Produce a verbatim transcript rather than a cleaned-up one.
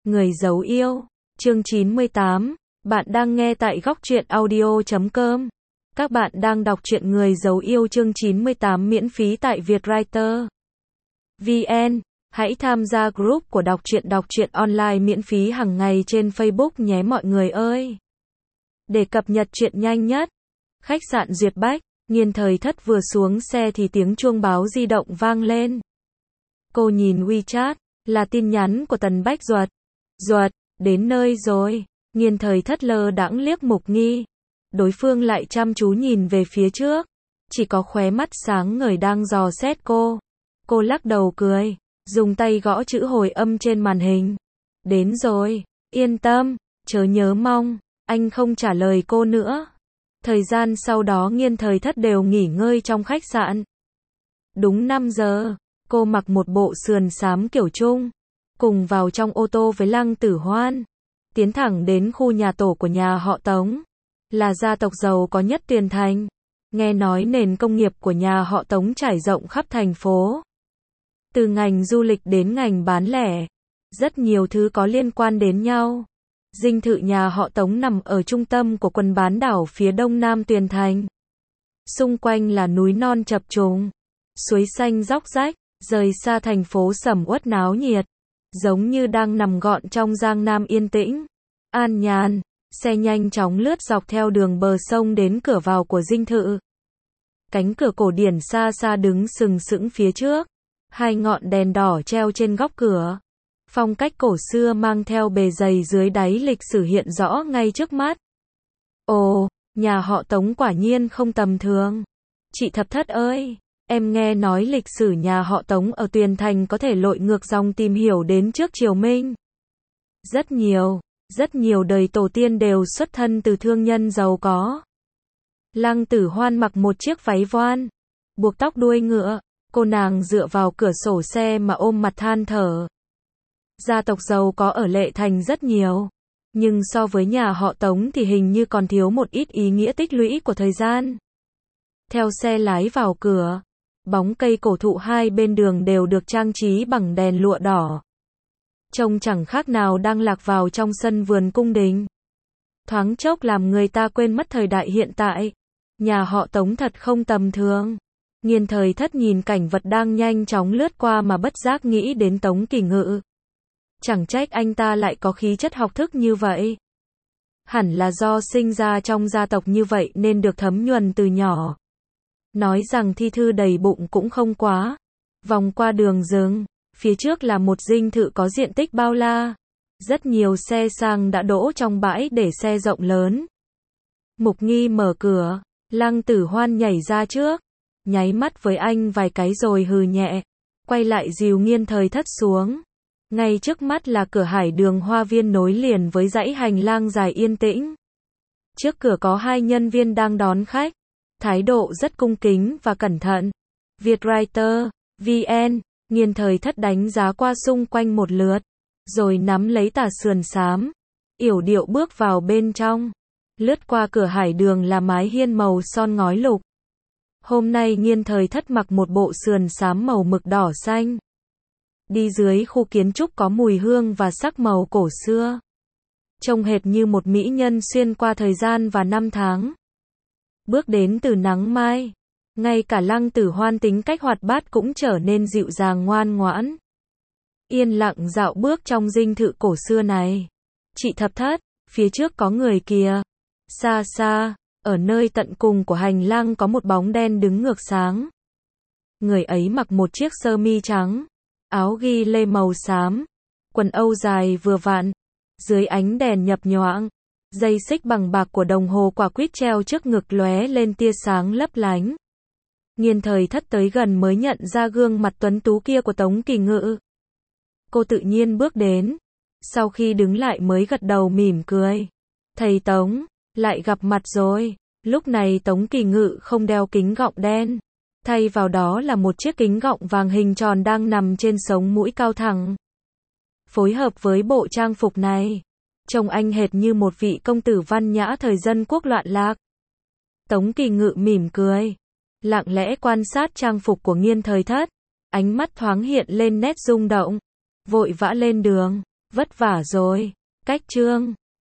Người giấu yêu, chương chín mươi tám, bạn đang nghe tại góc truyện audio chấm com. Các bạn đang đọc truyện Người giấu yêu chương chín mươi tám miễn phí tại Vietwriter chấm vn. Hãy tham gia group của đọc truyện đọc truyện online miễn phí hàng ngày trên Facebook nhé mọi người ơi. Để cập nhật truyện nhanh nhất. Khách sạn Duyệt Bách, Nghiên Thời Thất vừa xuống xe thì tiếng chuông báo di động vang lên. Cô nhìn WeChat, là tin nhắn của Tần Bách Duật. Duật, đến nơi rồi. Nghiên Thời Thất lơ đãng liếc Mục Nghi. Đối phương lại chăm chú nhìn về phía trước. Chỉ có khóe mắt sáng ngời đang dò xét cô. Cô lắc đầu cười, dùng tay gõ chữ hồi âm trên màn hình. Đến rồi, yên tâm, chớ nhớ mong. Anh không trả lời cô nữa. Thời gian sau đó Nghiên Thời Thất đều nghỉ ngơi trong khách sạn. Đúng năm giờ, cô mặc một bộ sườn xám kiểu Trung, cùng vào trong ô tô với Lăng Tử Hoan, tiến thẳng đến khu nhà tổ của nhà họ Tống, là gia tộc giàu có nhất Tuyền Thành. Nghe nói nền công nghiệp của nhà họ Tống trải rộng khắp thành phố, từ ngành du lịch đến ngành bán lẻ, rất nhiều thứ có liên quan đến nhau. Dinh thự nhà họ Tống nằm ở trung tâm của quần bán đảo phía đông nam Tuyền Thành. Xung quanh là núi non chập trùng, suối xanh róc rách, rời xa thành phố sầm uất náo nhiệt, giống như đang nằm gọn trong Giang Nam yên tĩnh, an nhàn. Xe nhanh chóng lướt dọc theo đường bờ sông đến cửa vào của dinh thự. Cánh cửa cổ điển xa xa đứng sừng sững phía trước, hai ngọn đèn đỏ treo trên góc cửa. Phong cách cổ xưa mang theo bề dày dưới đáy lịch sử hiện rõ ngay trước mắt. Ồ, nhà họ Tống quả nhiên không tầm thường. Chị Thập Thất ơi, em nghe nói lịch sử nhà họ Tống ở Tuyền Thành có thể lội ngược dòng tìm hiểu đến trước triều Minh. Rất nhiều, rất nhiều đời tổ tiên đều xuất thân từ thương nhân giàu có. Lăng Tử Hoan mặc một chiếc váy voan, buộc tóc đuôi ngựa, cô nàng dựa vào cửa sổ xe mà ôm mặt than thở. Gia tộc giàu có ở Lệ Thành rất nhiều, nhưng so với nhà họ Tống thì hình như còn thiếu một ít ý nghĩa tích lũy của thời gian. Theo xe lái vào cửa, bóng cây cổ thụ hai bên đường đều được trang trí bằng đèn lụa đỏ. Trông chẳng khác nào đang lạc vào trong sân vườn cung đình. Thoáng chốc làm người ta quên mất thời đại hiện tại. Nhà họ Tống thật không tầm thường. Nghiên Thời Thất nhìn cảnh vật đang nhanh chóng lướt qua mà bất giác nghĩ đến Tống Kỳ Ngự. Chẳng trách anh ta lại có khí chất học thức như vậy. Hẳn là do sinh ra trong gia tộc như vậy nên được thấm nhuần từ nhỏ. Nói rằng thi thư đầy bụng cũng không quá. Vòng qua đường rừng, phía trước là một dinh thự có diện tích bao la. Rất nhiều xe sang đã đỗ trong bãi để xe rộng lớn. Mục Nghi mở cửa, Lăng Tử Hoan nhảy ra trước, nháy mắt với anh vài cái rồi hừ nhẹ, quay lại dìu Nghiên Thời Thất xuống. Ngay trước mắt là cửa hải đường hoa viên nối liền với dãy hành lang dài yên tĩnh. Trước cửa có hai nhân viên đang đón khách, thái độ rất cung kính và cẩn thận. Vietwriter chấm vn, Nghiên Thời Thất đánh giá qua xung quanh một lượt, rồi nắm lấy tà sườn xám, yểu điệu bước vào bên trong. Lướt qua cửa hải đường là mái hiên màu son ngói lục. Hôm nay Nghiên Thời Thất mặc một bộ sườn xám màu mực đỏ xanh. Đi dưới khu kiến trúc có mùi hương và sắc màu cổ xưa. Trông hệt như một mỹ nhân xuyên qua thời gian và năm tháng. Bước đến từ nắng mai, ngay cả Lăng Tử Hoan tính cách hoạt bát cũng trở nên dịu dàng ngoan ngoãn. Yên lặng dạo bước trong dinh thự cổ xưa này. Chị Thập Thất, phía trước có người kìa. Xa xa, ở nơi tận cùng của hành lang có một bóng đen đứng ngược sáng. Người ấy mặc một chiếc sơ mi trắng, áo ghi lê màu xám, quần âu dài vừa vặn, dưới ánh đèn nhập nhoạng, dây xích bằng bạc của đồng hồ quả quýt treo trước ngực lóe lên tia sáng lấp lánh. Nghiên Thời Thất tới gần mới nhận ra gương mặt tuấn tú kia của Tống Kỳ Ngự. Cô tự nhiên bước đến, sau khi đứng lại mới gật đầu mỉm cười. Thầy Tống, lại gặp mặt rồi. Lúc này Tống Kỳ Ngự không đeo kính gọng đen, thay vào đó là một chiếc kính gọng vàng hình tròn đang nằm trên sống mũi cao thẳng. Phối hợp với bộ trang phục này, trông anh hệt như một vị công tử văn nhã thời dân quốc loạn lạc. Tống Kỳ Ngự mỉm cười, lặng lẽ quan sát trang phục của Nghiên Thời Thất, ánh mắt thoáng hiện lên nét rung động, vội vã lên đường. Vất vả rồi. Cách chương